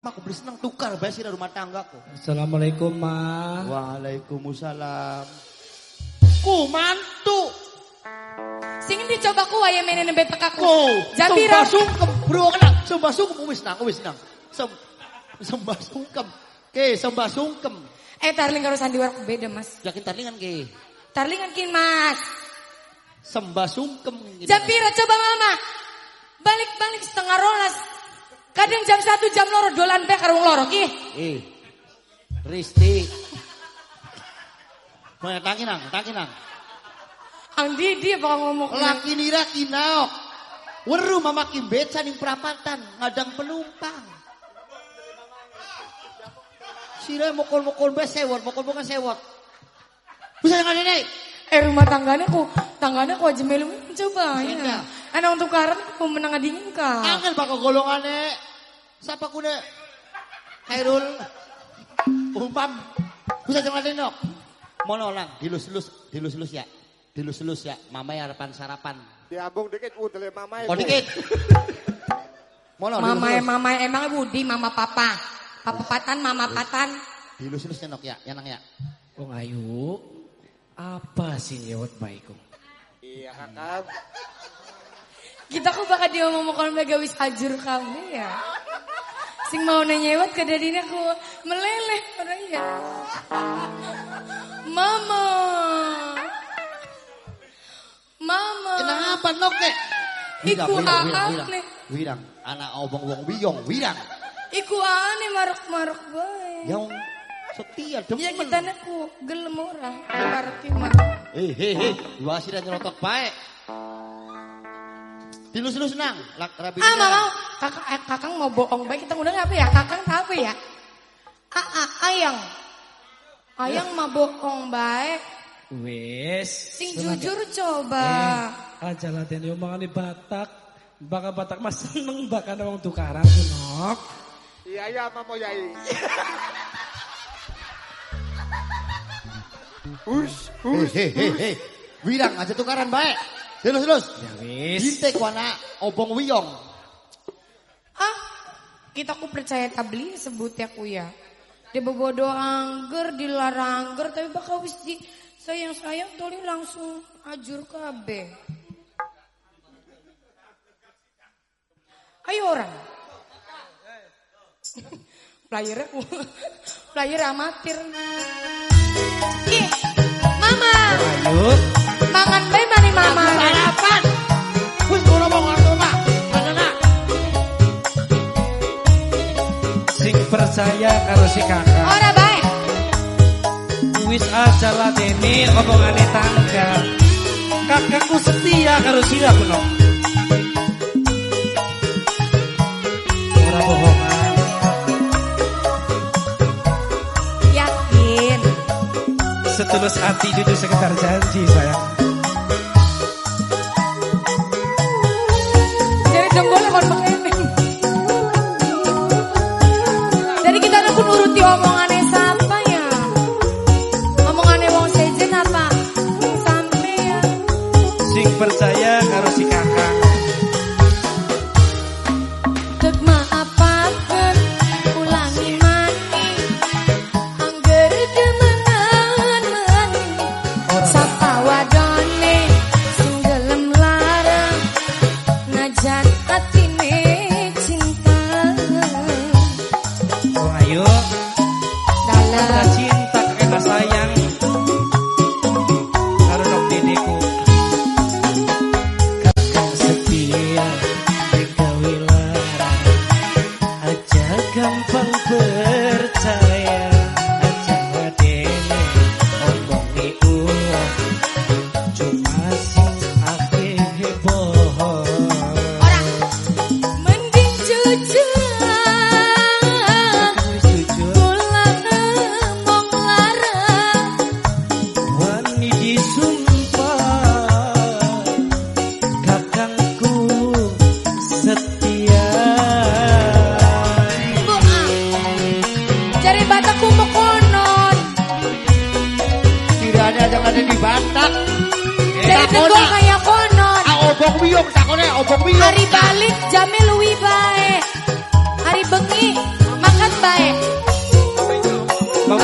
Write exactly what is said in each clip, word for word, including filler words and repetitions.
Aku beli senang tukar basi dari rumah tanggaku. Assalamualaikum, Ma. Waalaikumsalam. Ku mantu. Sing dicoba ku wae menen nembe tekaku. Jambira sungkem, bro kena. Sembah sungkem wis nang, wis nang. Sem sembah sungkem. Ke sembah sungkem. Eh tarling karo sandiwara beda, Mas. Yakin tarlingan ke? Tarlingan kin, Mas. Sembah sungkem. Jambira coba Mama. Balik-balik setengah rolas. Kadang jam satu jam loro dolan pe karo wong loro ki. Eh. Risti. Mau tangi nang, tangi nang. Ang Didi apa ngomong laki nira kinaok. Weru mama kim beca ning perapatan ngadang penumpang. Sira mokol-mokol be sewot, mokol-mokol sewot. Bisa yang ada Eh rumah tangganya ku, tangganya ku aja melu coba ya. Ana untuk karan ku menang dingin ka. Angel bakal golongane. Siapa kuda? Khairul. Umam. Bisa yang ada nok. Mono lang, dilus-lus, dilus-lus ya. Dilus-lus ya, mamai harapan sarapan. Diambung dikit udah mamai. Oh dikit. Mono mamai mamai emang Budi mama papa. Papa patan mama patan. Dilus-lus nok ya, ya nang ya. Wong ayu. Apa sih nyewot baikku? Iya kakak. Kita kok bakal diomong-omong gawis ajur kamu ya. Sing mau nyewot ke dadine ku meleleh orang ya. Mama. Mama. Kenapa nok kek? Iku wirang, wirang, anak obong wong wiyong, wirang. Iku ane marok-marok bae. Yang setia demen. Ya kita naku gelem ora parti mah. Eh he he, dua sira nyerotok bae. Dilus-lus nang, lak rabi. Ah mau, kakak eh, kakang mau bohong baik kita ngundang apa ya? Kakang apa ya? Ah, ah ayang. Ayang mah bohong baik. Wes. Sing jujur coba. Eh, aja latihan omongan di Batak. Baka Batak mas seneng baka wong tukaran nok. Iya iya mamo yai. Hush, hush, he he he. Wirang aja tukaran baik. Terus terus. Ya wis. Dite ku anak obong wiyong. Ah, kita ku percaya tabli sebut ya ku ya. Dia bebodo angger dilarang angger tapi bakal wis di sayang-sayang toli langsung ajur kabeh. Ayo orang. Player player amatir. Ih, Mama. Ayo. Mangan bae mani Mama. Sarapan. Wis ngono mau ngarto Mak. Mana Sing percaya karo si kakak. Ora bae. Wis aja ladeni omongane tangga. Kakakku setia karo sira kuno. Ora bohongan. Yakin. Setulus hati dudu sekedar janji sayang. Jadi jempolnya kon pengen. Jadi kita ada pun uruti omongannya siapa ya? Omongannya wong sejen apa? Sampai ya. Sing percaya karo si kakak. Dek maapaken ulangi mani. Angger demenan mani. Sapa wadone sing gelem larang najan atine cinta. Oh ayo. Dalam Kita cinta kena sayang. Karo nok dedeku. Kakak setia gawe larang. Aja gampang percaya. Aja wadene omongi uang. Cuma sing akeh bohong. orang mending jujur. Wis jujur. Pulang mong larang. Wani disumpah kakangku setia. Bu, ah. Cari bataku mau konon. tidak ada yang ada di Batak. Dari tegol kayak konon. Ah obong wiyong takone obong wiyong. Hari balik jamil luwi bae. Hari bengi makan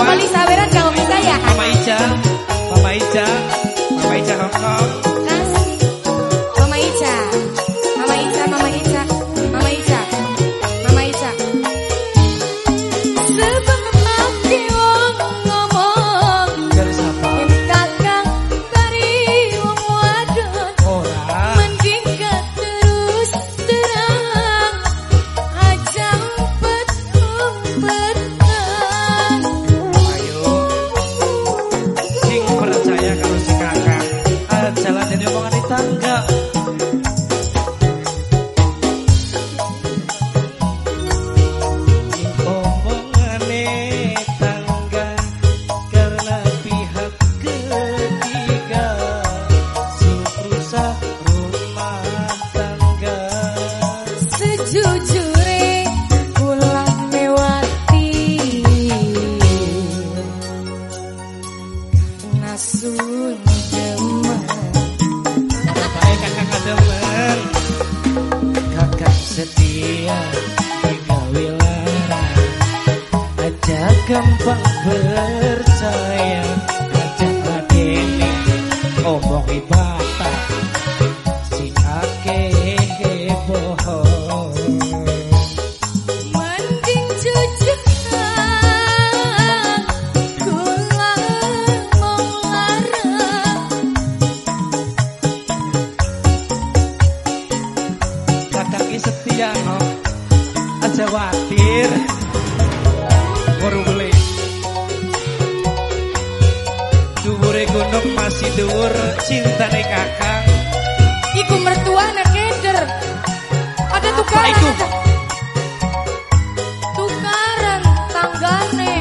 Monopoli saweran kalau bisa ya. Mama Ica, Mama Ica, Mama Ica Hongkong. Kasih. Mama Ica. Mama Ica, Mama Ica. Mama Ica. Mama Ica. Sebab aku wong ngomong. Dari siapa? Yen kakang bari wong wadon. Ora. Mending gak terus terang. Aja umpet-umpetan. Ayo. Sing percaya kalau si kakak. Jalan ini omongan di tangga. Omongane tangga karena pihak ketiga sing rusak rumah tangga. Sejujure kula mewati nasun demen. Baik kakak kademen, kakak setia digawe larang, aja gampang percaya, aja ladeni omongi batak, sing akeh bohong. Mending jujur kula mong larang. Kakak ki setia no, aja watir, baru beli. Dhuwure gunung masih dhuwur cintane kakak. Iku mertuane keder. Ada Apa tukaran. iku? ada. Tukaran tanggane.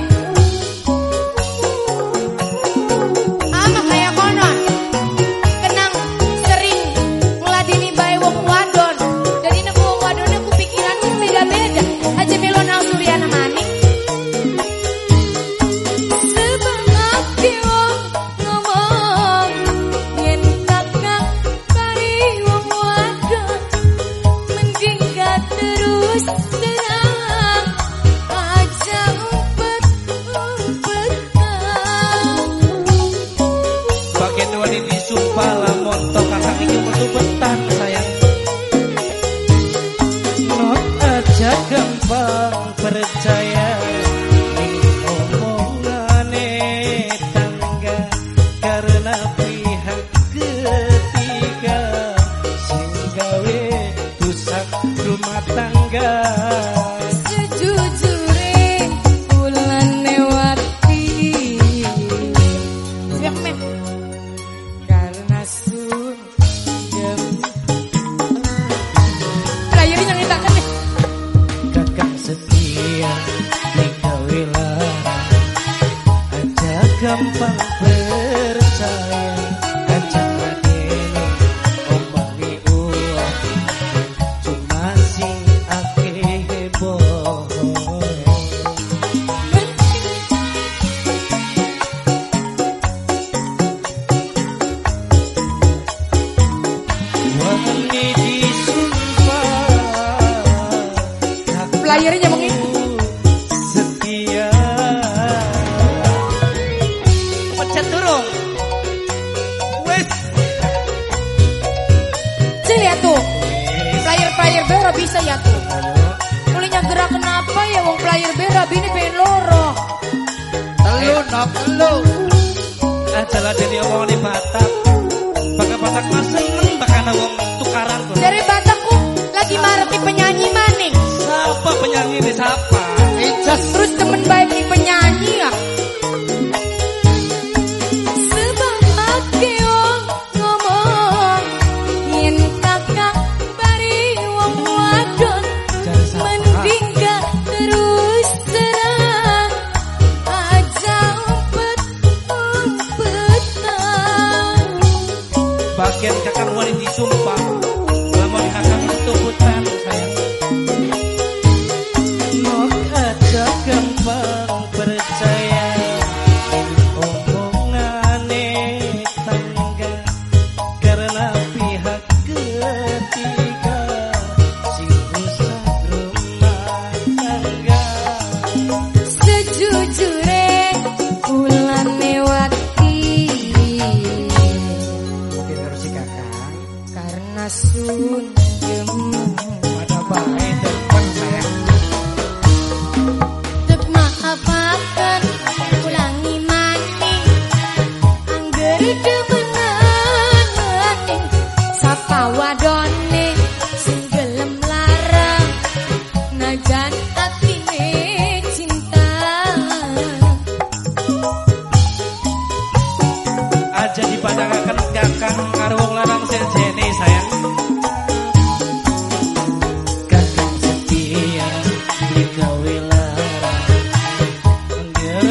Ama kayak konon. Kenang sering ngeladini bae wong wadon. Jadi nek wong wadone ku pikiran sing beda-beda. Aja melo nang Suryana maning. Sebab aku wong ngomong yen kakak bari wong wadon. Mending gak terus terang. Aja umpet-umpetan. Bagian wani disumpah lamun tok kakak iki metu betah sayang. Not aja gampang percaya ning omongane tangga karena pihak ketiga sing gawe rusak rumah tangga. Sejujure kula newati siap meh karena sun dem playernya yang ngitakan nih Kakak setia digawe larang, aja gampang percaya, aja ladeni omongi uang, cuma sing akeh bohong. Wani disumpah playernya mau ngikut setia. Pencet durung. Wes. sih ya tuh player-player bera bisa ya tuh kulinya gerak kenapa ya wong player bera bini pengen loro Telu nok telu. Aja ladeni omongane Batak. Bakal Batak mas seneng bakal wong tukaran tuh. dari Batakku lagi mareti penyanyi maning Siapa penyanyi ini siapa? Ijas. terus temen baik nih penyanyi ya sebab aku wong ngomong yen kakak bari wong wadon Dari siapa? mending gak terus terang aja umpet-umpetan. Bagian kakak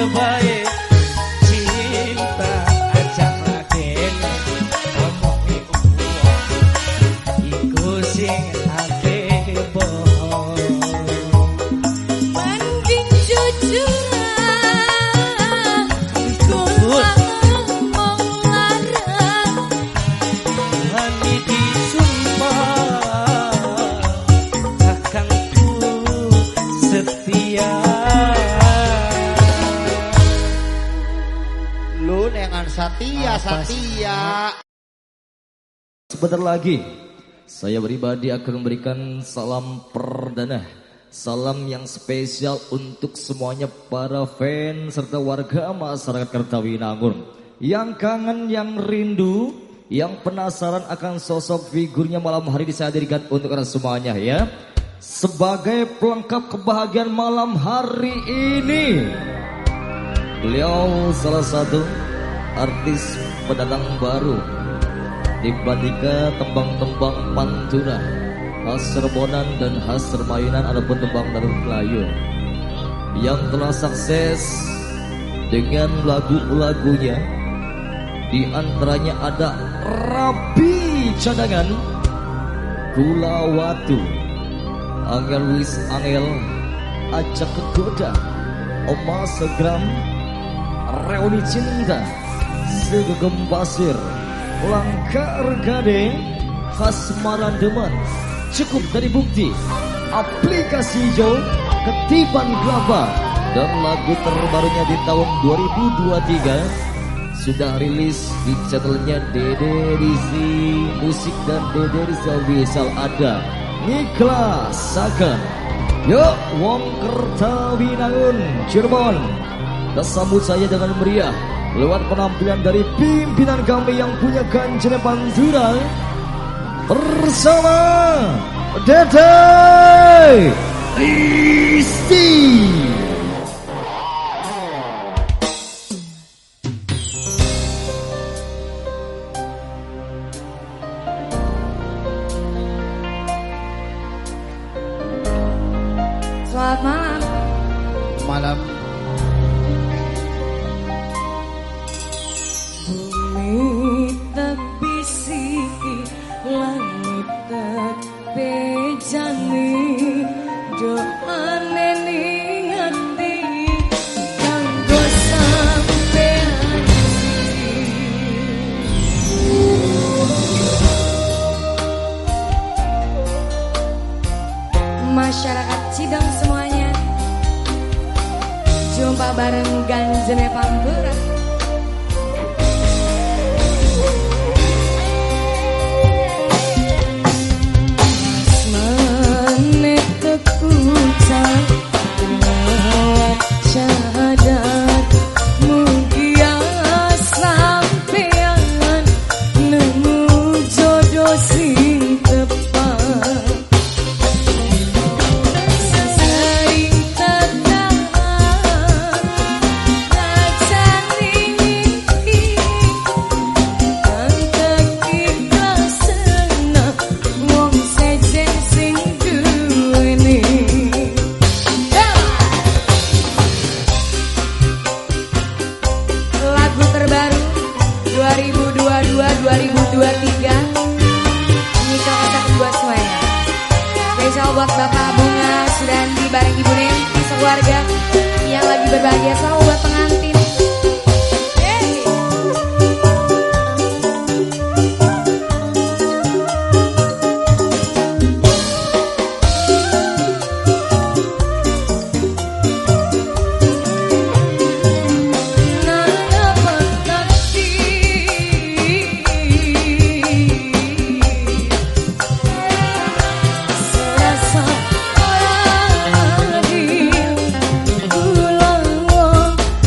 baik cinta ajak raden omongi uang iku sing ate bohong mending jujur Satya, Satya. Sebentar lagi saya pribadi akan memberikan salam perdana, salam yang spesial untuk semuanya para fans serta warga masyarakat Kertawinangun yang kangen, yang rindu, yang penasaran akan sosok figurnya malam hari ini saya hadirkan untuk anda semuanya ya. Sebagai pelengkap kebahagiaan malam hari ini, beliau salah satu artis pendatang baru dibandingkan tembang-tembang pantura, khas Serbonan dan khas Sermainan ataupun tembang dari Melayu yang telah sukses dengan lagu-lagunya. Di antaranya ada Rapi Cadangan, Gula Watu, Angel Wis Angel, Ajak Kegoda, Oma Segram, Reuni Cinta, Segegem Pasir, Langkar Gade, Khas Marandeman, Cukup Dari Bukti, Aplikasi Hijau, Ketiban Gelaba, dan lagu terbarunya di tahun dua ribu dua puluh tiga sudah rilis di channelnya Dede Rizzi Musik dan Dede Rizal Wisal ada Nikhlasaken. Yuk wong Kertawinangun Cirebon, kita sambut saya dengan meriah lewat penampilan dari pimpinan kami yang punya ganjil pantura bersama Dede Rizzi. Selamat malam. Malam. Bumi tebisi langit tebejani doane ning ati kanggo sampeyan. Masyarakat Cideng semuanya, jumpa bareng Ganjene Pantura. Manek kekucan lewat cadat mugia sampeyan nemu jodoh sing tepat. Sering tegang ngajari mimpi dan keikhlasan wong sejen sing duweni. Lagu terbaru dua ribu dua puluh dua dua ribu dua puluh tiga ini cocok buat semuanya. Spesial buat Bapak Bunga Sudandi bareng Ibu Nenti sekeluarga yang lagi berbahagia, selalu buat pengantin. Hey. Nana Pekati serasa orang lagi ulang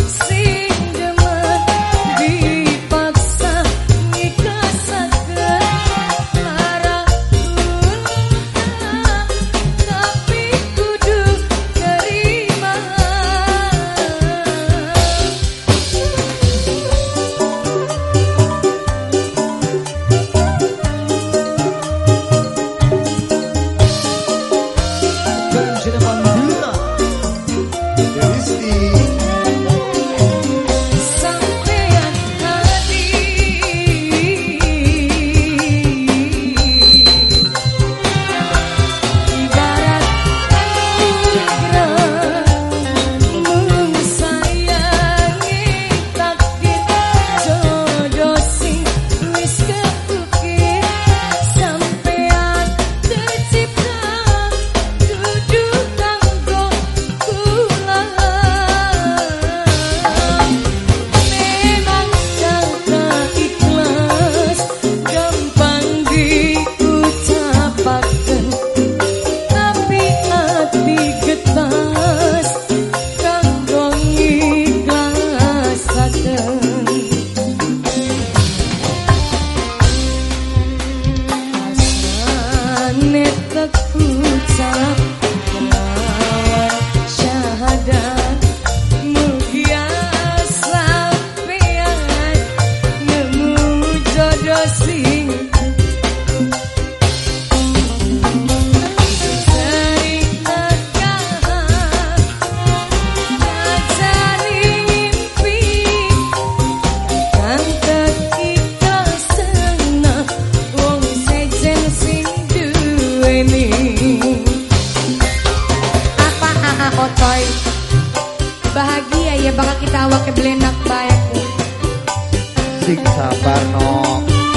ya bakal kita awak ke belenak baik. Sing sabar nok.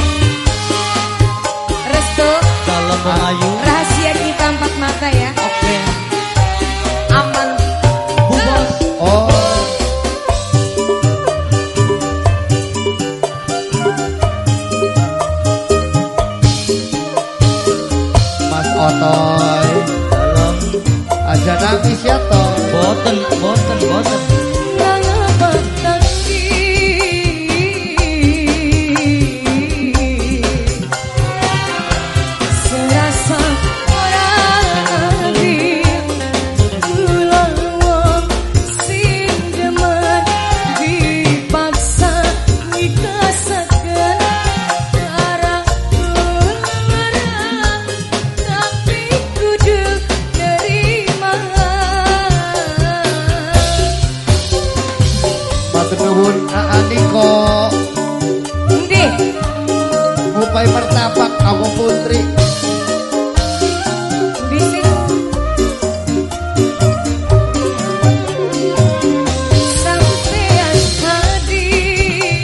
Restu. Salam Melayu. Rahasia kita empat mata ya. Oke. Aman. Bu Bos. Oh. Mas Otoy. Salam. Aja nangis ya toh. Boten, boten, boten. Nuhun Aaniko Endi? Ngupai martabak aku putri. Bisik. Sampean hadir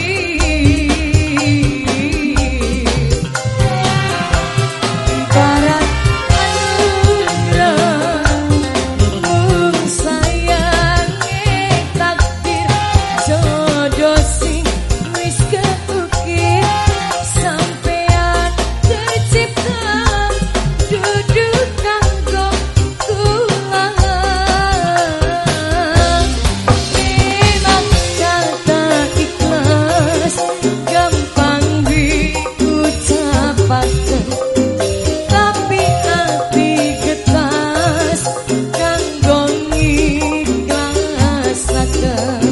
ibarat anugerah mung sayange takdir jodoh sing wis keukir sampean tercipta duduk kanggo kula memang kata ikhlas gampang diucapaken tapi hati getas kanggo ngiklasaken.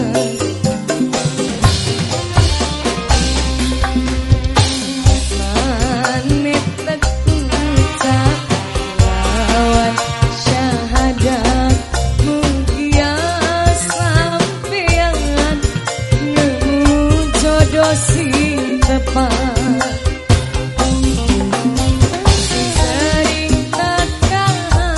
Manit tegucap lawan syahadat mugia sampean nemu jodoh sing tepat. Sering takkan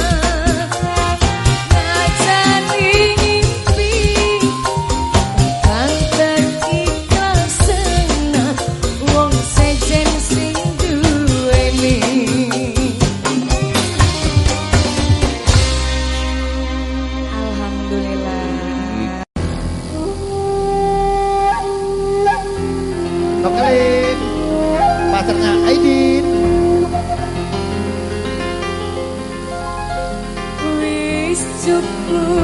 ngajari mimpi kang terikhlasna wong sejen sing duweni. Alhamdulillah. Nokelin pacarnya Aidin. Wis cukup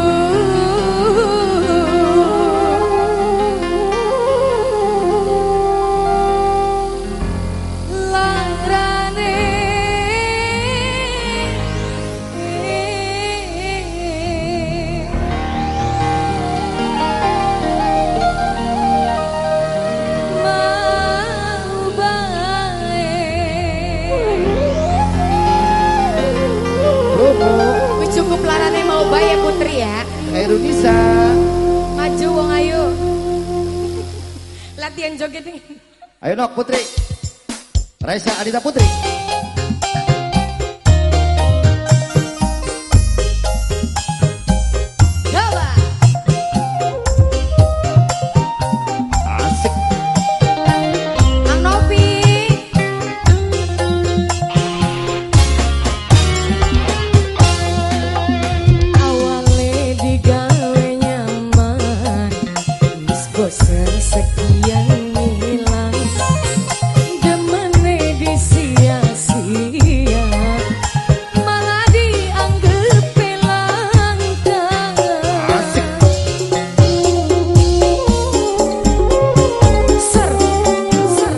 langrane mau bae. Promo Wis cukup larane mau bae ya Putri ya. Khairunisa. Maju wong ayo. Latihan joget nih. Ayo nok Putri. Raisa Adita Putri. Coba. Asik. Ang Novi. Awale digawe nyaman, wis bosen sekian ngilang. Demene disia-sia, malah dianggep langkah. Asik. Ser, ser.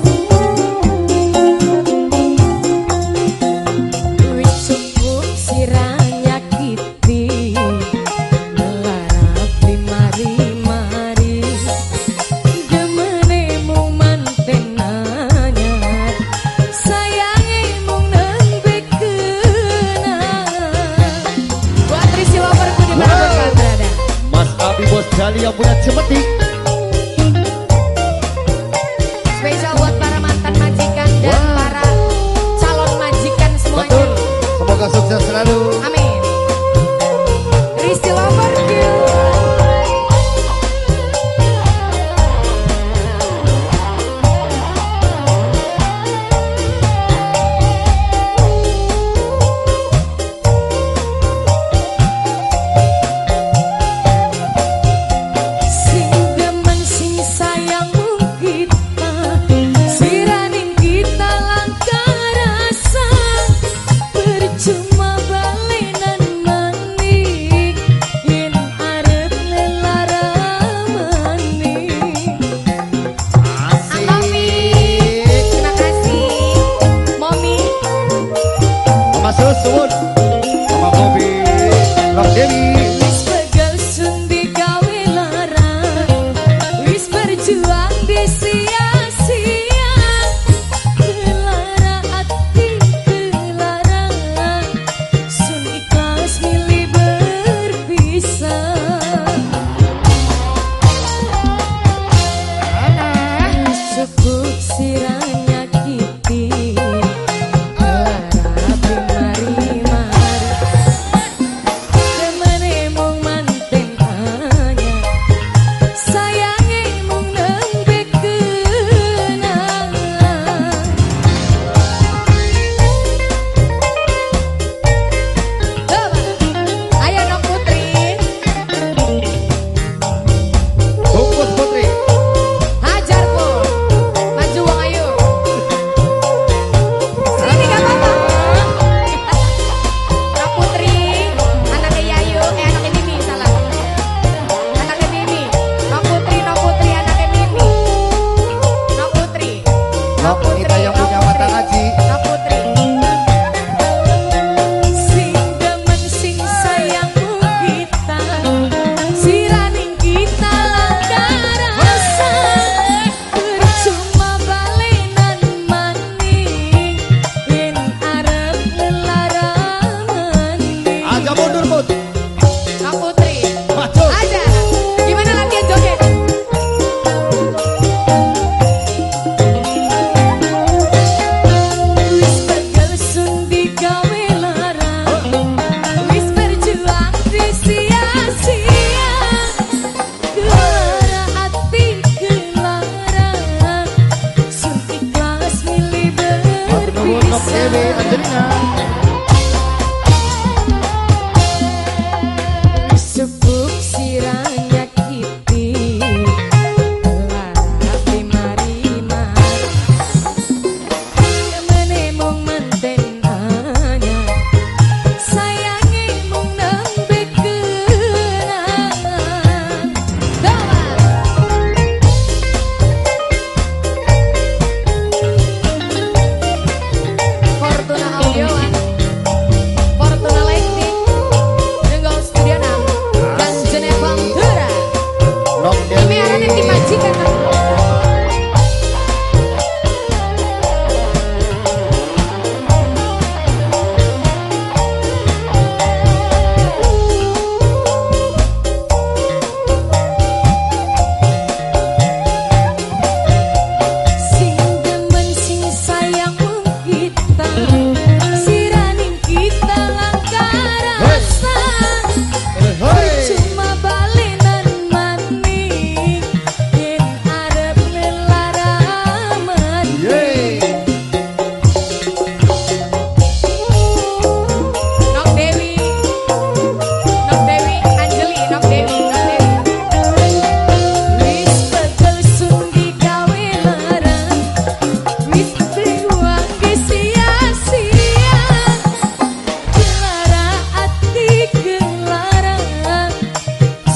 Wis cukup sira nyakiti, melarap limari-mari. Demene mung manten anyar, sayange mung nembe kenang. Buat Risi Loverku di mana kau berada? Mas Abi Bos Jali yang punya Cemeti. Spesial buat para mantan majikan dan Wah. para calon majikan semuanya. Betul. Semoga sukses selalu. Amin. Risi Loverku.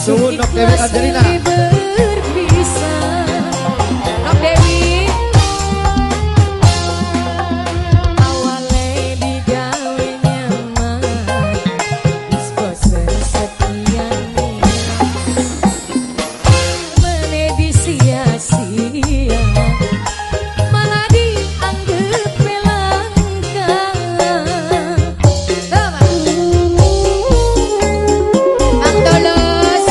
Suwun Nok Dewi Angelina. Berpisah Nok Dewi awale digawe nyaman wis bosen sekian mene disia-sia malah dianggep pelangka Bang Tolos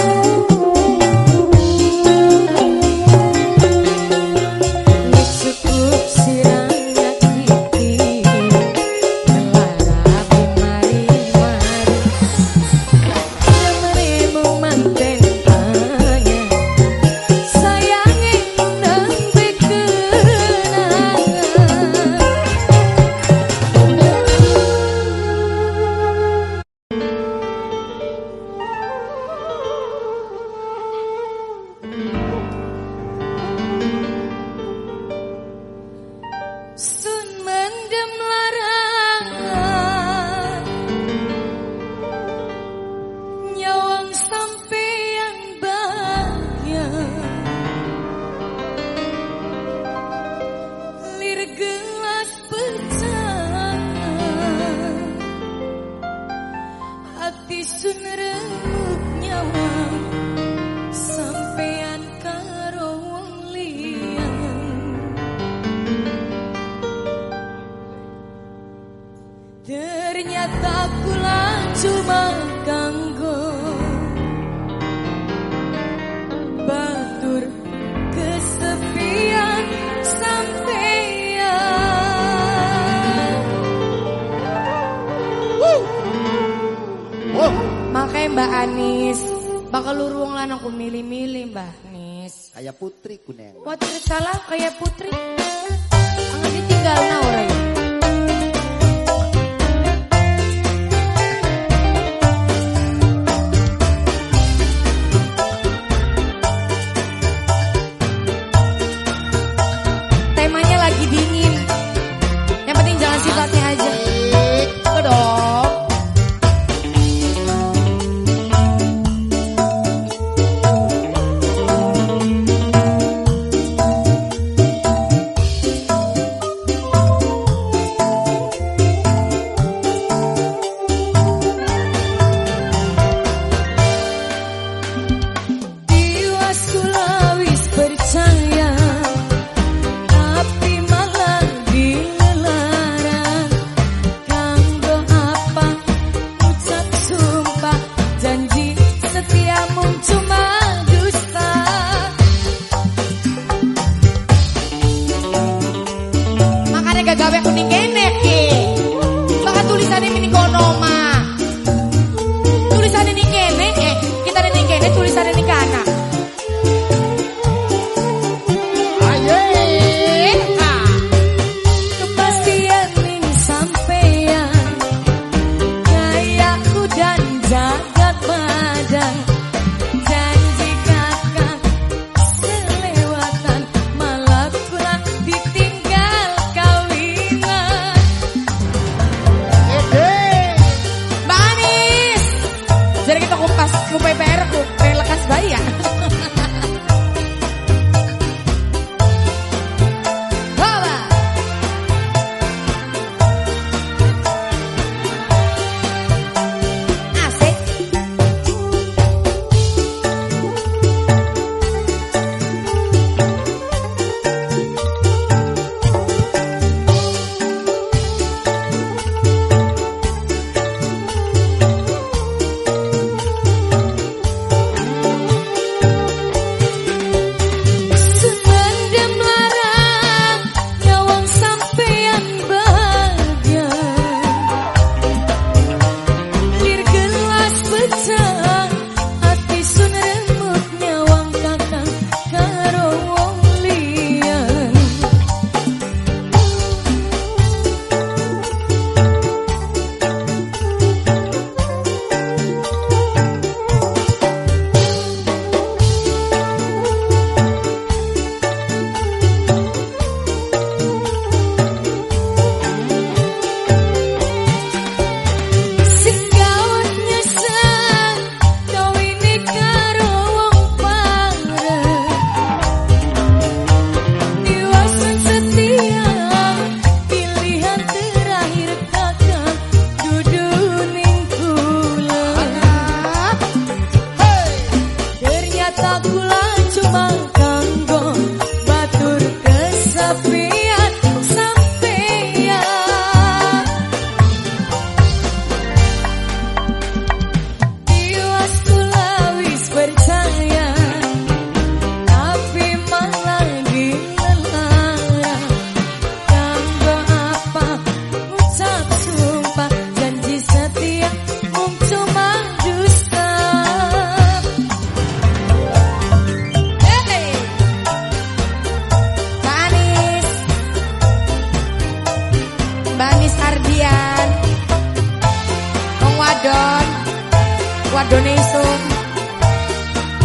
wis cukup sirang nyakiti melara bimari-mari Lemerimu manten tanya sayange nembe kenangan Sun mendem larangan nyawang sampeyan bayang lir gelas pecah hati sun remuk nyawang sampeyan karo wong liyan ternyata kula cuma ganggu batur kesepian sampeyan Wow. makanya Mbak Anis bakal luruang lanang ku milih-milih Mbak Anis Kayak putri kuneng. Putri salah kayak putri angin ditinggal na orang temanya lagi dingin yang penting jangan sifatnya aja enggak dong Tiwas kula wis percaya tapi malah dilarang kanggo apa ucap sumpah janji setiamu cuma dusta makanya gak gawe kuning kene ki bakal tulisannya mini kono mah tulisannya nih kene eh kita nih kene tulisannya nih kana kepastian ning sampeyan gayaku dan jagat padang janji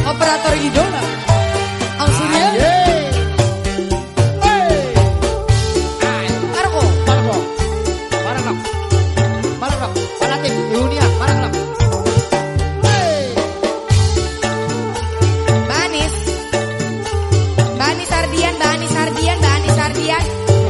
Operator idola. Ang Surya. Marco, Marco. Marang lang. Marang lang. Palating, Iunia, marang lang. Banis. Banis Ardian, Banis Ardian, Banis Ardian.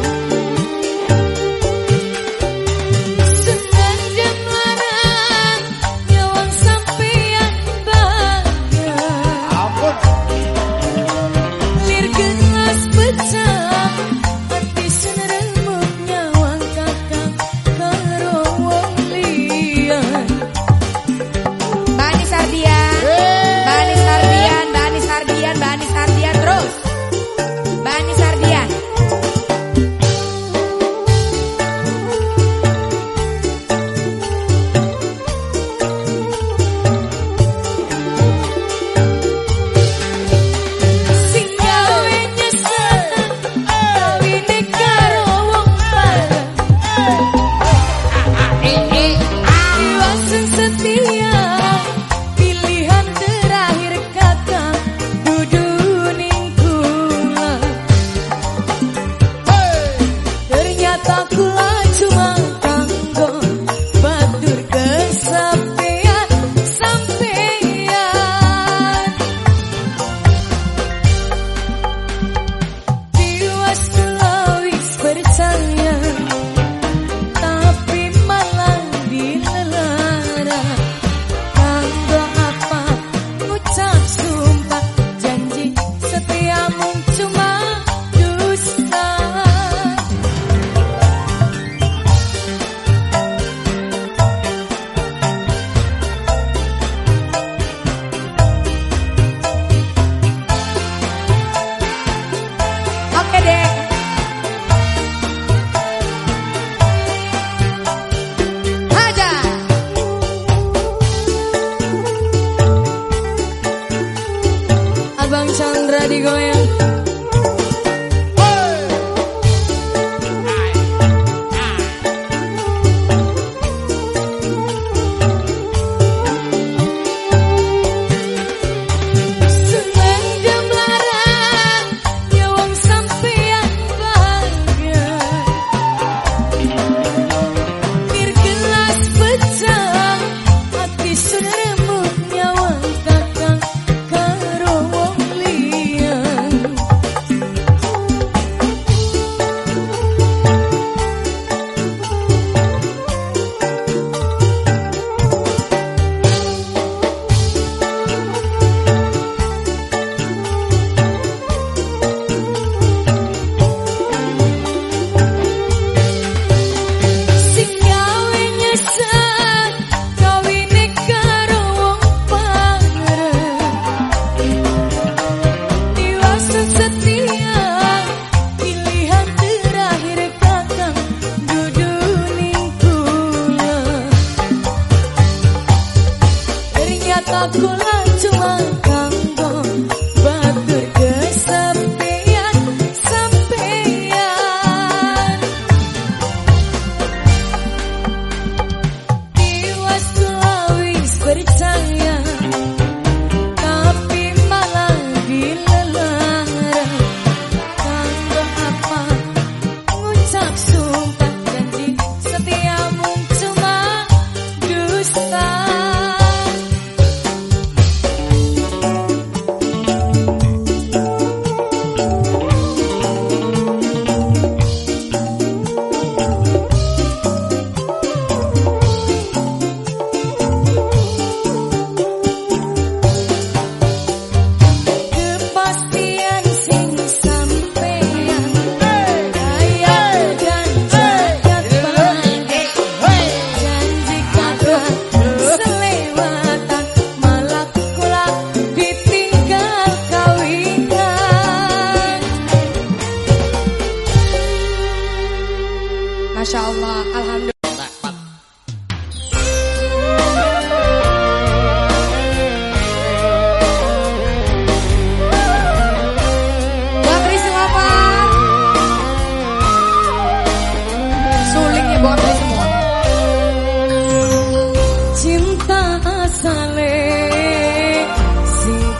Abang Chandra digoyang.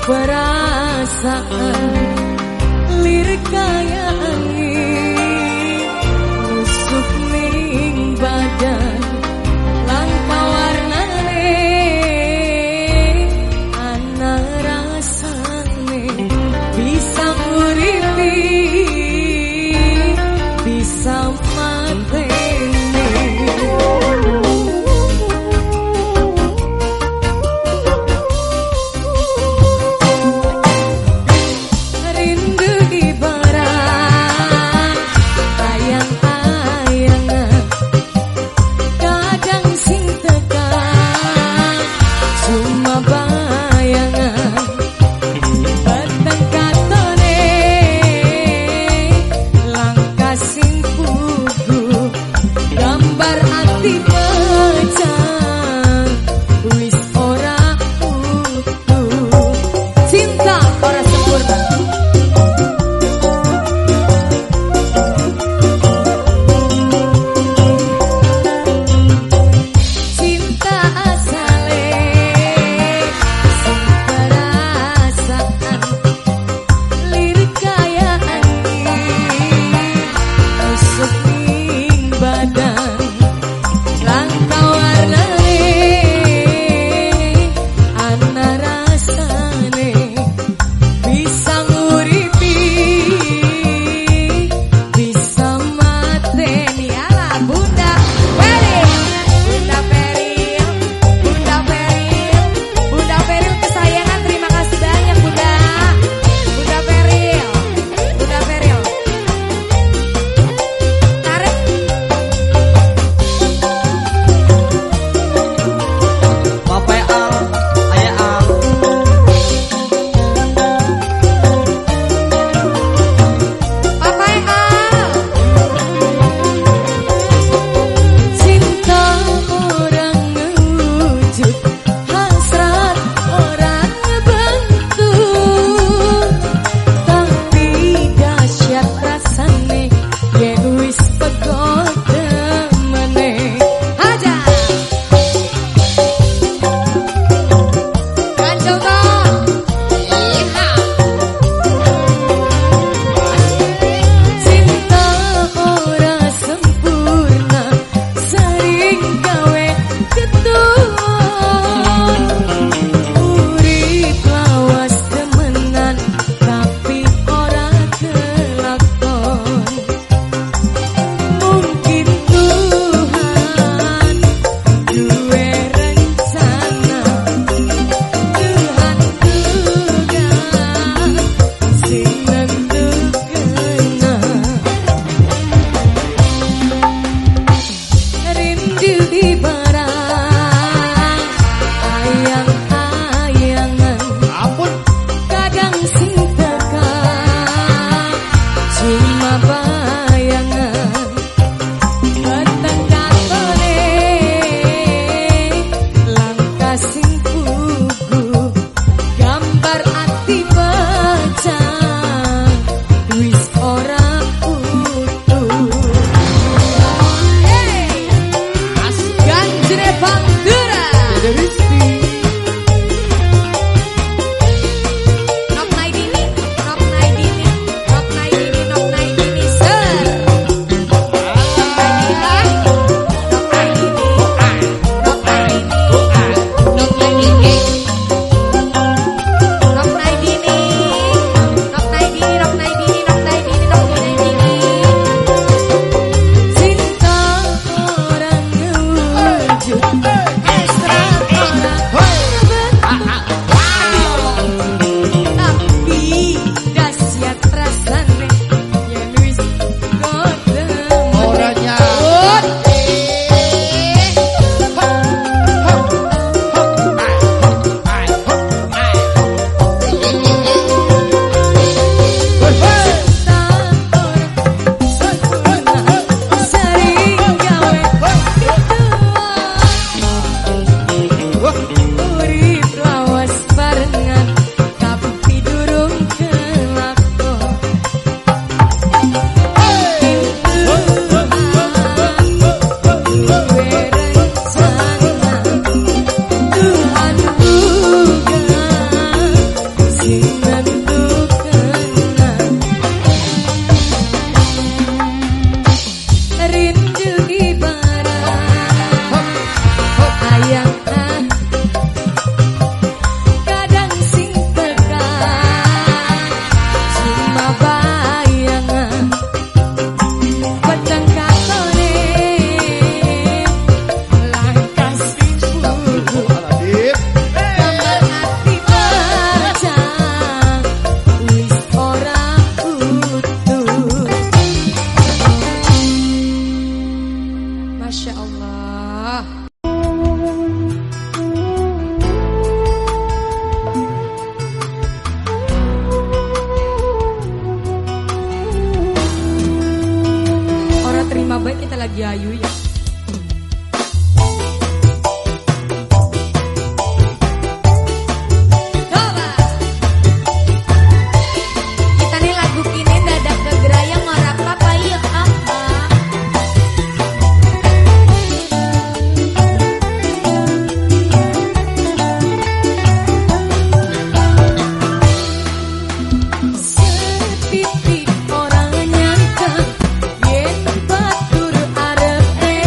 perasaan lirik kaya angin nusuk ning badan langkah warnane ana rasane bisa nguripi bisa mateni rindu di barat baik kita lagi ayu ya. Coba. Kita nih lagu kini dadak kegerayang marah apa ya ah. Sepipi orang nyangka ye tempat guru arep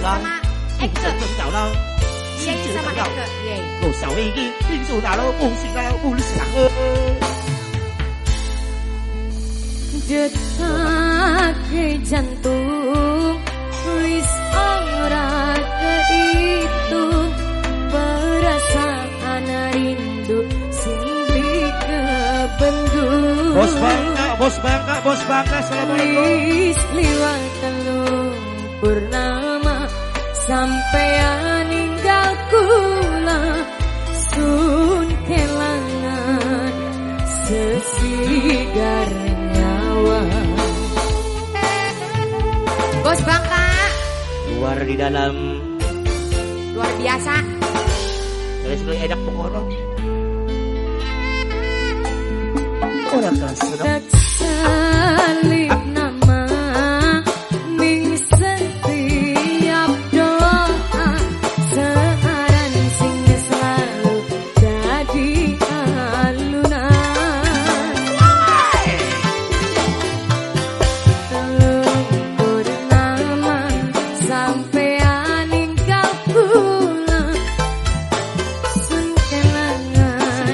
sama Eke. Yai sama Eke. Yai. 我小妹妹，叮嘱大佬，恭喜大佬，恭喜大佬。 Detak jantung wis ora kehitung perasaan rindu sing kebendung. Bos bangga, bos bangga, bos bangga. Assalamualaikum. Wis liwat telung purnama sampean ninggal kula sun kelangan sesigar nyawa. Bos Bangka Luar di dalam. luar biasa. Terus lu edak pokoknya. Orang kan senang. Tak salib nama ning setiap doa searan sing selalu jadi alunan. Telur nama sampean ninggal pulang sun kelangan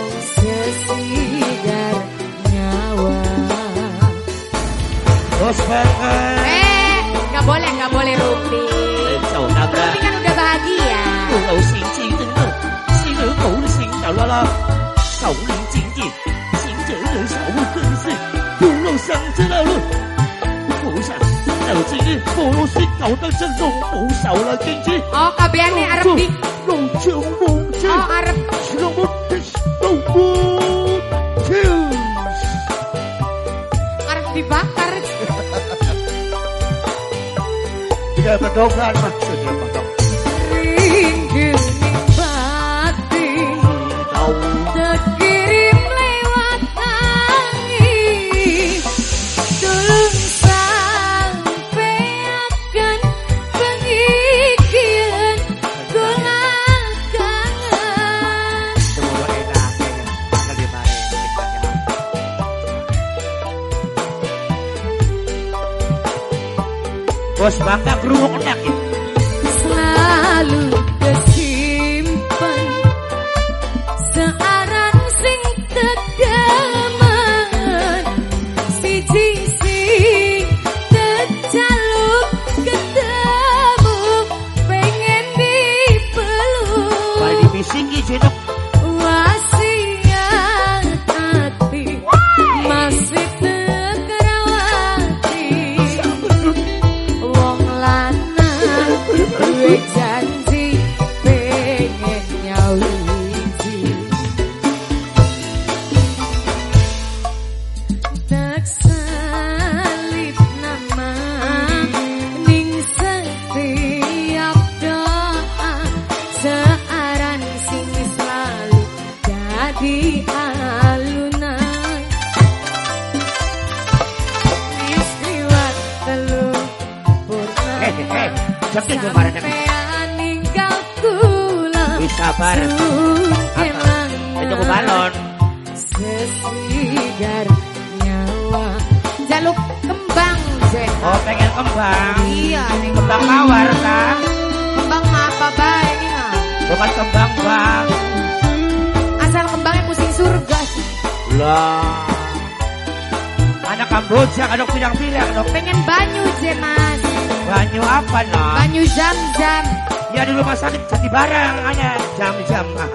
sesigar nyawa. Bos bangga. Eh, nggak boleh, nggak boleh Rupi. Jauh nabrak. Rupi kan udah bahagia. 不老心机的人，心儿狗的心找啦啦，少林境界，行者人少不更是，不露相知了路，不想有今日，不如是搞得正中，不少了经济。 Oh, kabehane arep di 龙球龙球， Oh, arep 龙不龙不球。 arep dibakar. Tidak berdobrak maksudnya Pak. Rindu ning batin Tahu terkirim lewat angin. Tulung sampeaken pengikian kula kangen. semua enak kayaknya. Lebih mari kita Bos bangga kerumuk enak ya. Selalu kesimpan searan sing tegeman siji sing terjaluk ketemu pengen dipeluk. Mari dibisiki jenok. Wasiat hati masih tekerawati. Wong lanang duwe janji pengen nyawiji. Tak salib nama ning setiap doa searan sing selalu jadi alunan. Wis liwat telung purnama Eh, eh, jangan kemarin kan. sampean ninggal kula Wis sabar. kelangan Itu ku balon. sesigar nyawa. Jaluk kembang Jen. Oh, pengen kembang. Iya nih Kembang mawar kan? kembang mah apa bae ini mah. Bukan kembang bang. Asal kembangnya pusing surga. Lah. Anak Kamboja kadang bilang-bilang dong. Pengen banyu Jen mas. Banyu apa noh? Banyu zam-zam. Ya di rumah sakit jadi barang hanya jam-jam. Ah.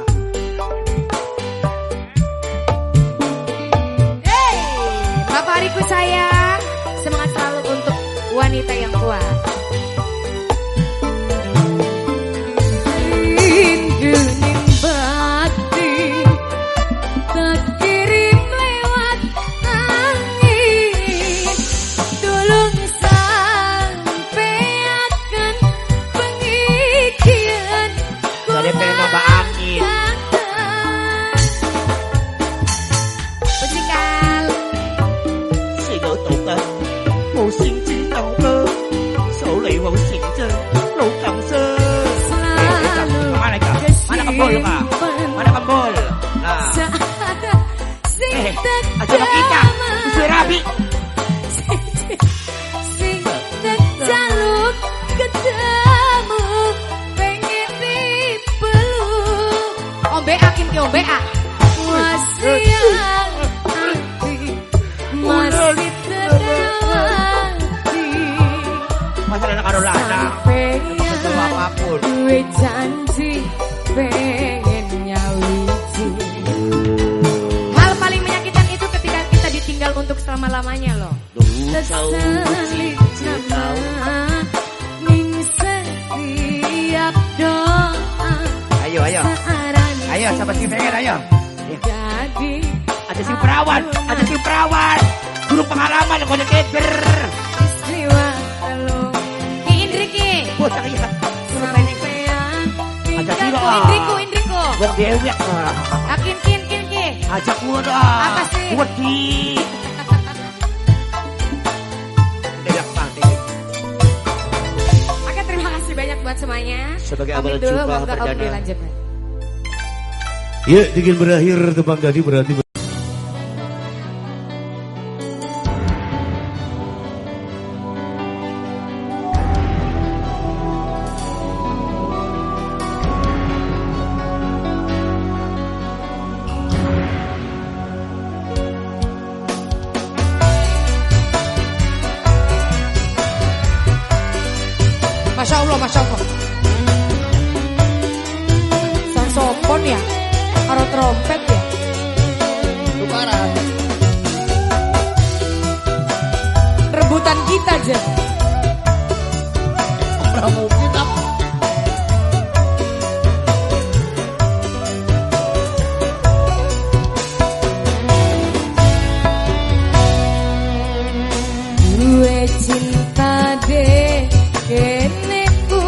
Hey, Bapak Ariku sayang, semangat selalu untuk wanita yang kuat. Rindu ning batin terkirim lewat angin. Tulung sampeaken pengikian Dari pengen nambah angin. Pujikan. Xin lỗi tổ tông, vô sinh chỉ đầu cơ, số lì vô sinh chân, lũ cầm sơ. Mana kah? Mana kembol kah? Mana kembol? Nah, eh, aja mau kita, serabi. Sing terjaluk ketemu B A. Masih hati, masih terlewati. Masalah karo lanang. Betul apapun. Duwe janji pengen nyawiji. Hal paling menyakitkan itu ketika kita ditinggal untuk selama-lamanya loh. Sesali nama ning setiap doa. Ayo ayo. Ayo sahabat si pengen ayo. Jadi ada si perawan, ada si perawan. Guru pengalaman kau keker. istiwa lo. Ki Indriki. Bocah iya. Ajak Indriku, kira. Indriku, Indriku. Wong dewek. Akin kin kin ki. Ajak gua dah. Apa sih? Wedi. Dewek pasti. Oke, terima kasih banyak buat semuanya. Sebagai Pamit awal dulu, jumpa monggo Om perdana. dilanjutkan. Ya, ingin berakhir tebang tadi berarti Masya Allah, Masya Allah. Saksofon ya, karo trompet ya. Tukaran. Rebutan kita aja. Ora mungkin apa. Duwe cinta deh kene ku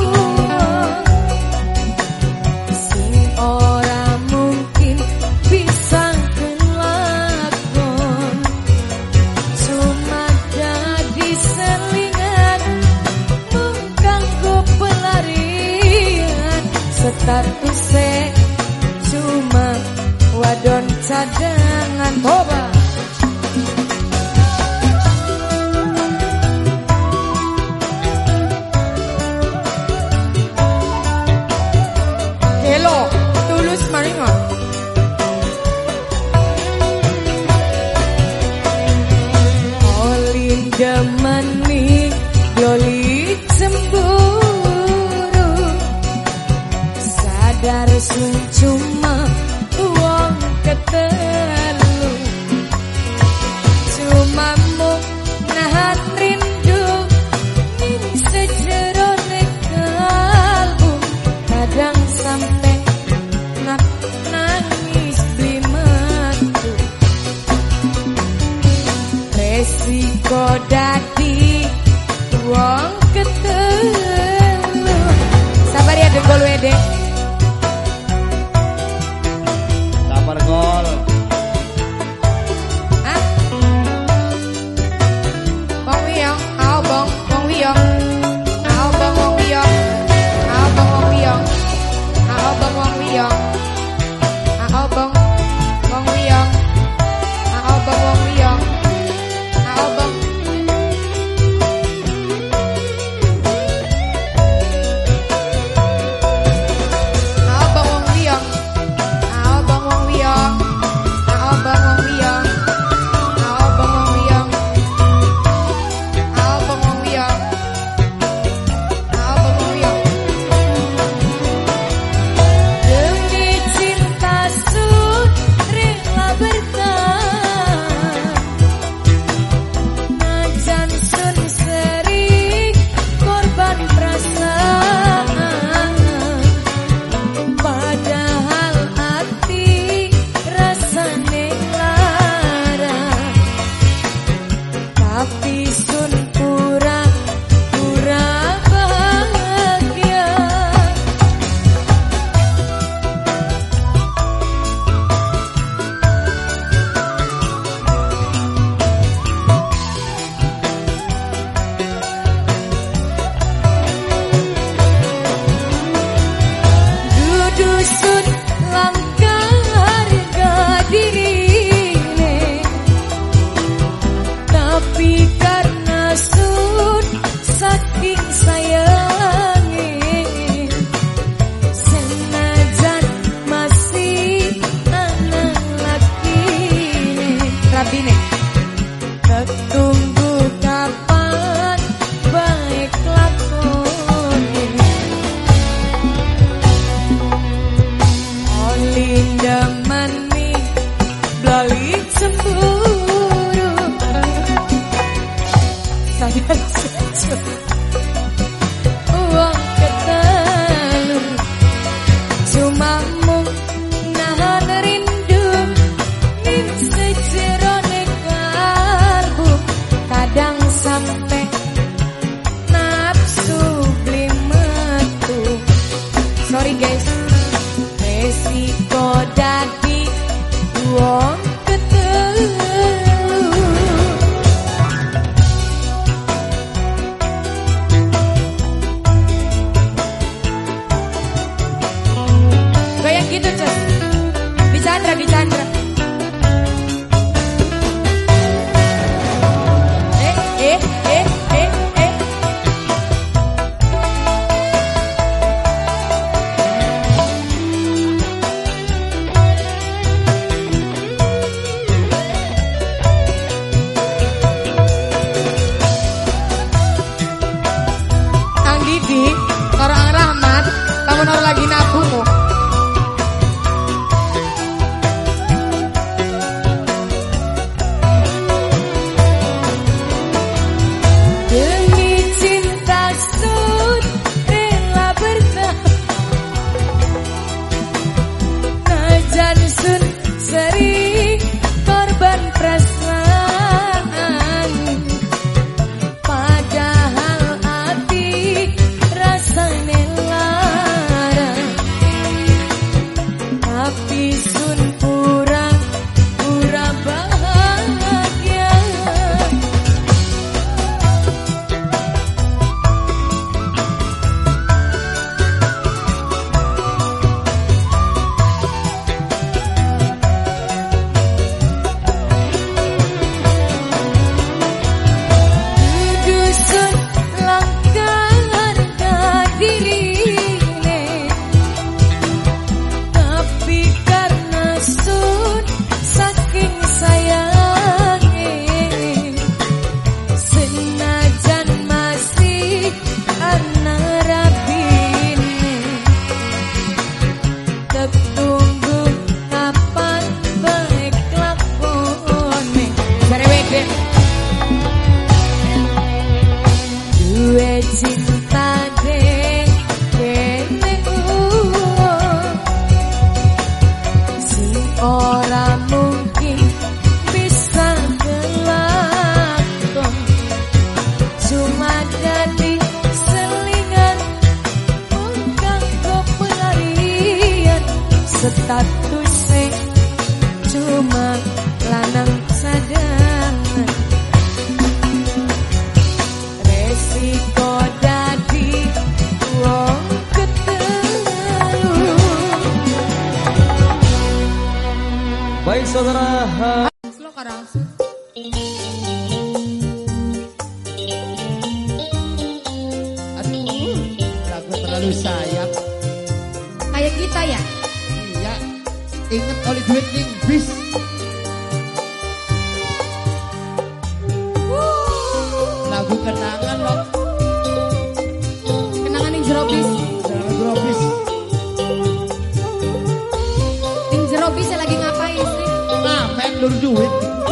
sing ora mungkin bisa kelakon. Cuma jadi selingan mengganggu pelarian. Statusnya cuma wadon cadangan. Toba Hello, tulus maringa. Olin demani yoli cemburu. Sadar sun cuma uang ketelu. Cuma mau nahan rindu ning sejerone kalbu. Kadang sampai nak nangis blimatu. Resiko dadi wong ketelu. Sabar ya dengkol wede. Sabar gol. Hah? Bong Wiyong, ao bong, bong Wiyong. Ao bong wong Wiyong. Ao bong wong Wiyong. Ao bong wong Wiyong. Ao bong wong Wiyong. Ao bong wong Wiyong. Ao bong. Ao bong wong Wiyong. Ao bong wong Wiyong. Ao bong wong Wiyong. Ao bong wong Wiyong. Ao bong wong Wiyong. Ao bong wong Wiyong. Demi cinta sun rela bertahan. Najan sun sering korban perasaan. Padahal hati rasane lara. Tapi sun pura-pura bahagia. Dudusun langkah harga dirine. Tapi karena saya sejak uang ketelu cuma mung nahan rindu ning sejerone kalbu kadang sampai nafsu beli metu. Sorry guys, resiko dadi wong ketelu. Kayak gitu Cez, dicandra dicandra. Eh eh eh eh eh. Kang Didi, orang Rahmat, kamu nor lagi nabung kok. Demi cinta sun rela bertahan najan sun sering korban perasaan padahal hati rasanya lara tapi sun pura pura bahagia. Dusun langkah harga dirine tapi karena sun saking sayangnya senajan masih karena rabine tertunggu kapan baik lakone sarewede duwe cinta dek kene uang sing ora mungkin bisa kelakon cuma jadi selingan ungkang kepelarian statusnya cuma lanang cadangan. Resiko dadi wong ketelu. Baik saudara, Slow karang. Aduh, lagu terlalu sayang. Kayak kita ya. Iya, inget oli duit ning bis. Lagu kenangan loh, Kenangan ning jero bis. jangan grobis. Ning jero bis lagi ngapain sih? Ngapain lur duit?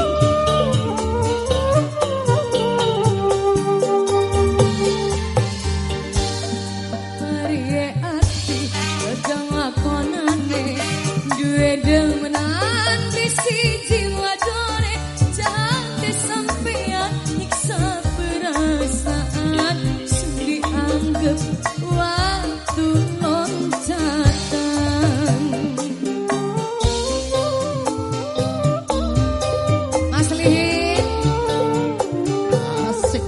Marie ati sedang lakonane duwe demenan bisi jiwa done jante sampean nyiksa perasaan sudah dianggap waktu loncatan. Mas Lihin Asik.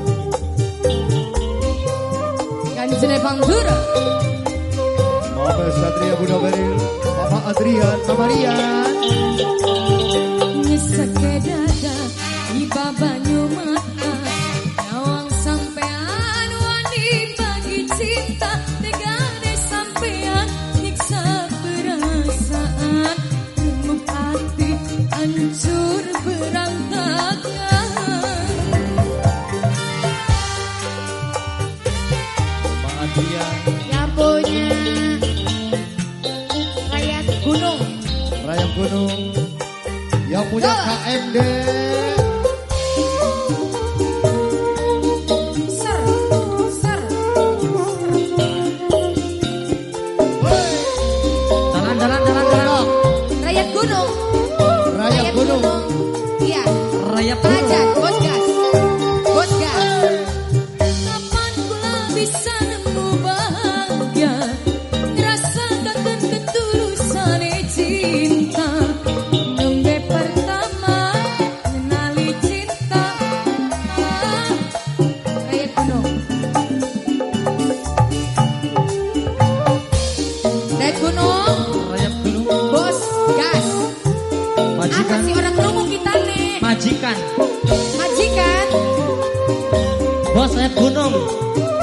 ganjene Pantura. Mama Satria Bunda Beril, Mama Adrian, Mama Rian. Nyeseke dada iba banyu mata nyawang sampean wani bagi cinta tegane sampean nyiksa perasaan remuk hati hancur berantakan. Mama Adrian, Yang punya rakyat gunung Rayang Gunung, yang punya K M D.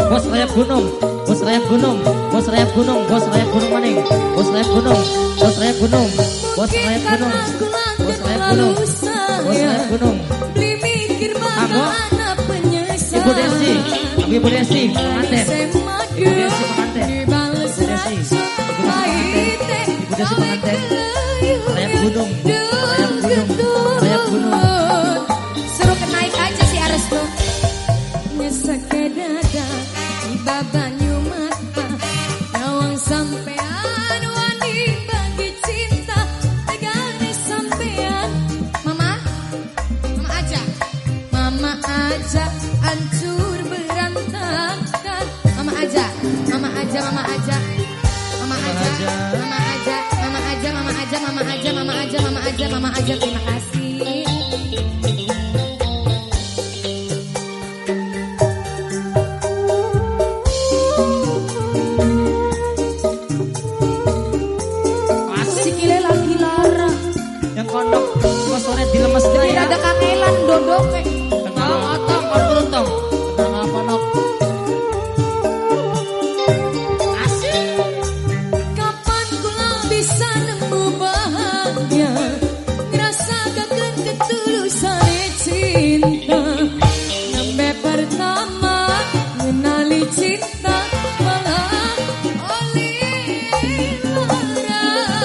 bos rayap gunung, bos rayap gunung, bos rayap gunung, bos rayap gunung maning, bos rayap gunung, bos rayap gunung, bos rayap gunung, bos rayap gunung, bos rayap gunung. Aku, Ibu Desi, Ibu Desi, pengantin, Ibu Desi pengantin, Ibu Desi, Ibu Desi pengantin, rayap gunung, rayap gunung, rayap gunung. Suruh kenaik aja si Ares tuh. Nyesek dada di babanyu mata, nawang sampean wani bagi cinta, tegane sampean. Mama, mama aja, mama aja hancur berantakan. Mama aja, mama aja, mama aja, mama aja, mama aja, mama aja, mama aja, mama aja, mama aja, mama aja, mama aja. Terima kasih. Sore dilemes jadi ada kangelan dodok kayak kenal atau beruntung kenal apa nok asik. Kapan kula bisa nemu bahagia, ngerasa kangen ketulusan cinta, nembe pertama mengenali cinta malah oleh lara.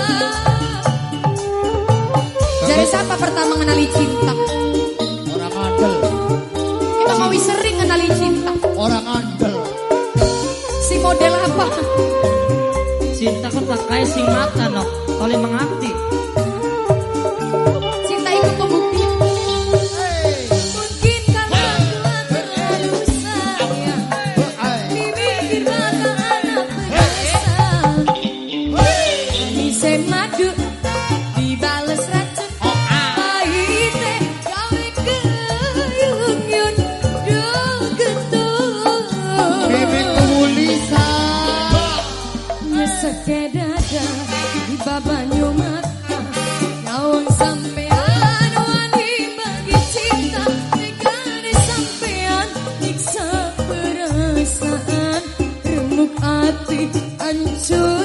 Jadi siapa pertama mengenali cinta? Orang andel. Kita mau sering mengenali cinta. Orang andel. Si model apa? cinta kok tak kayak sing mata nok oleh mengabdi Cinta itu pembuktian. Mungkin karena Tuhan terlalu sayang, dipikir bakal anak penyesal. Manis madu dibales racun. Sekedada di babanyu mata, nyawang sampean wani bagi cinta, tegane sampean nyiksa perasaan, remuk hati hancur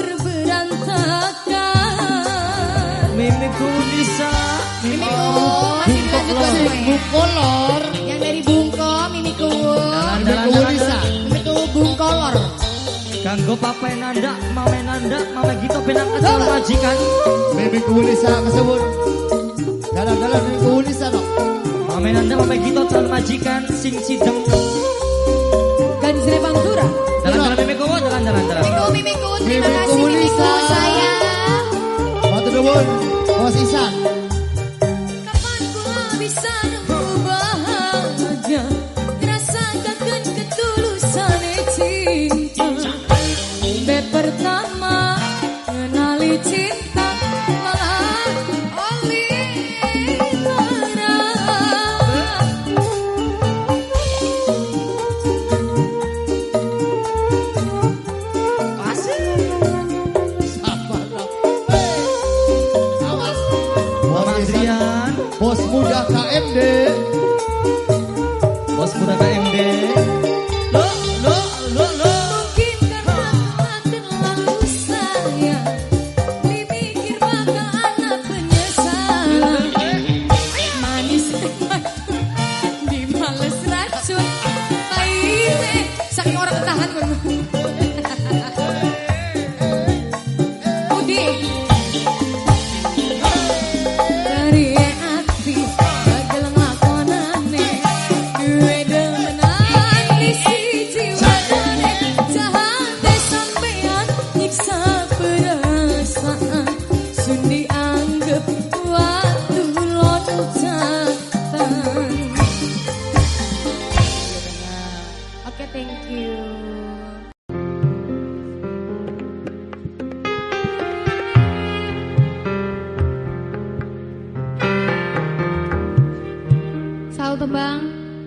berantakan. mimiku bisa Mimiku masih dilanjut gak semua ya? Bungkolor. Yang dari Bungko, Mimiku, Mimiku bisa. Mimiku Bungkolor. Kanggo papa nanda, mama nanda, mama gitu penang asal majikan. Mimi kulisa kesebut. Dalam-dalam mimi kulisa no. Mama nanda, mama gitu asal majikan sing sideng. Ganjre Bangtura. Dalam-dalam mimiku, dalam-dalam dalam. Mimiku, Mimiku, terima Mimiku kasih Mimiku Lisa. sayang. Matur nuwun. Bos Isan. Kapan kula bisa nemu bahagia, ngerasa kangen ketulusan cinta. Be pertama mengenali cinta malah oleh lara. Apa no? Awas. Mama Adrian, Bos muda K M D. bos muda K M D. Lo, lo, lo, lo. Mungkin karena Tuhan terlalu sayang, dipikir bakal anak penyesalan. Manis dibales racun, pahit saking orang ketahan gue. Udi dari hati bagel lakonane, duwe demenan di siji wadane, jahate sampean nyiksa perasaan, sun dianggep waktu loncatan. Oke, thank you. Sal tebang.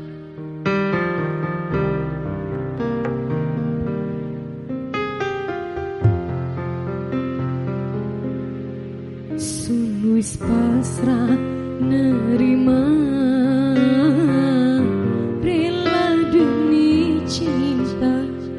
Sun wis pasrah nerima, rela demi cinta.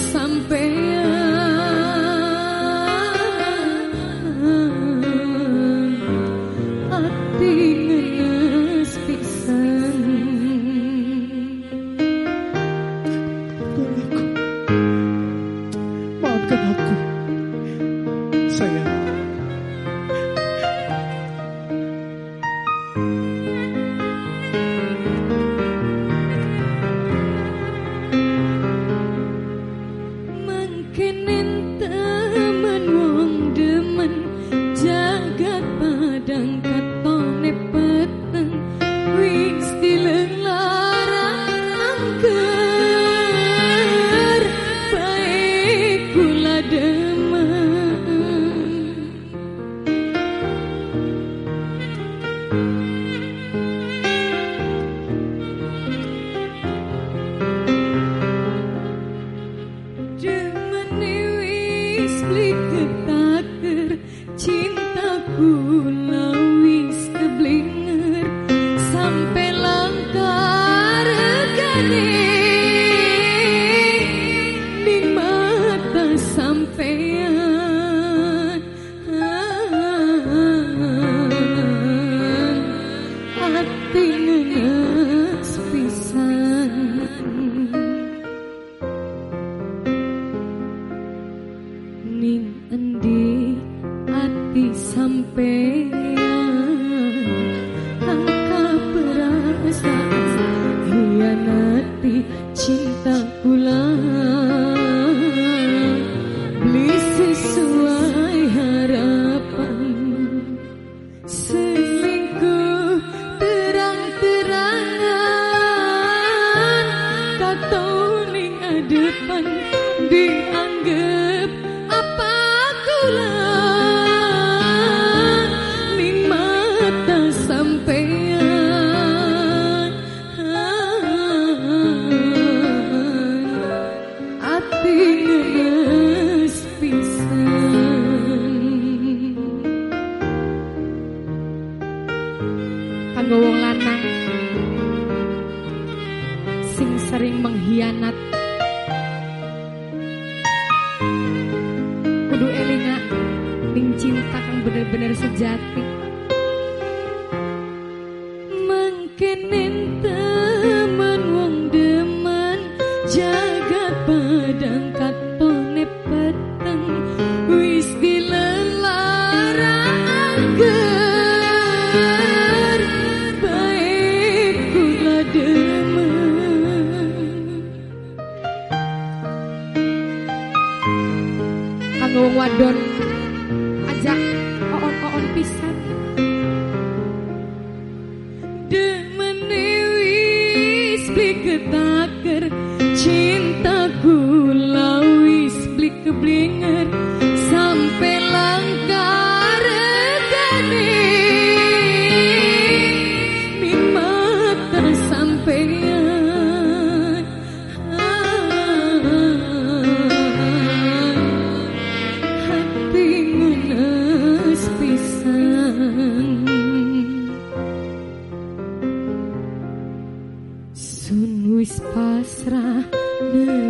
Sun wis pasrah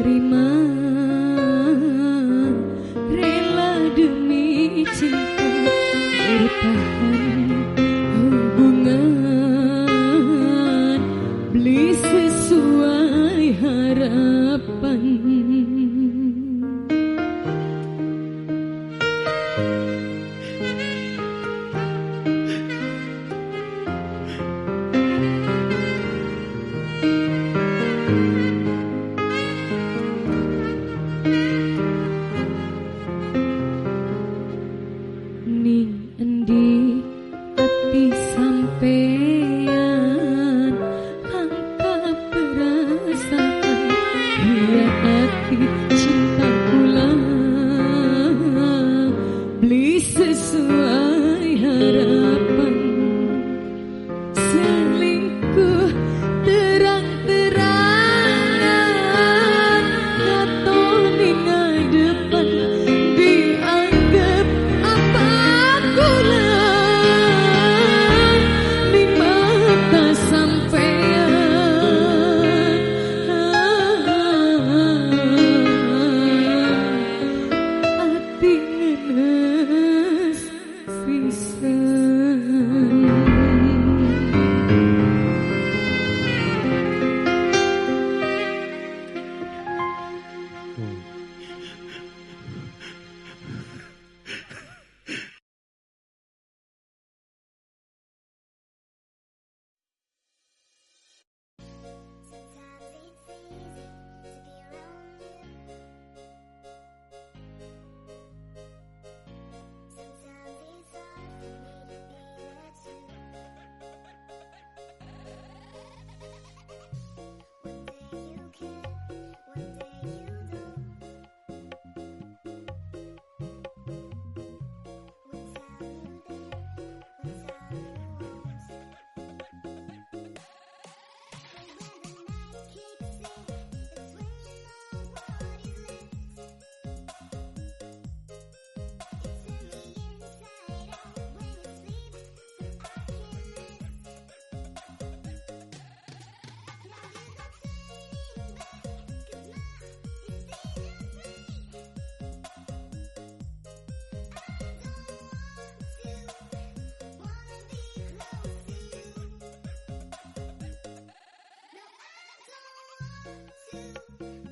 you.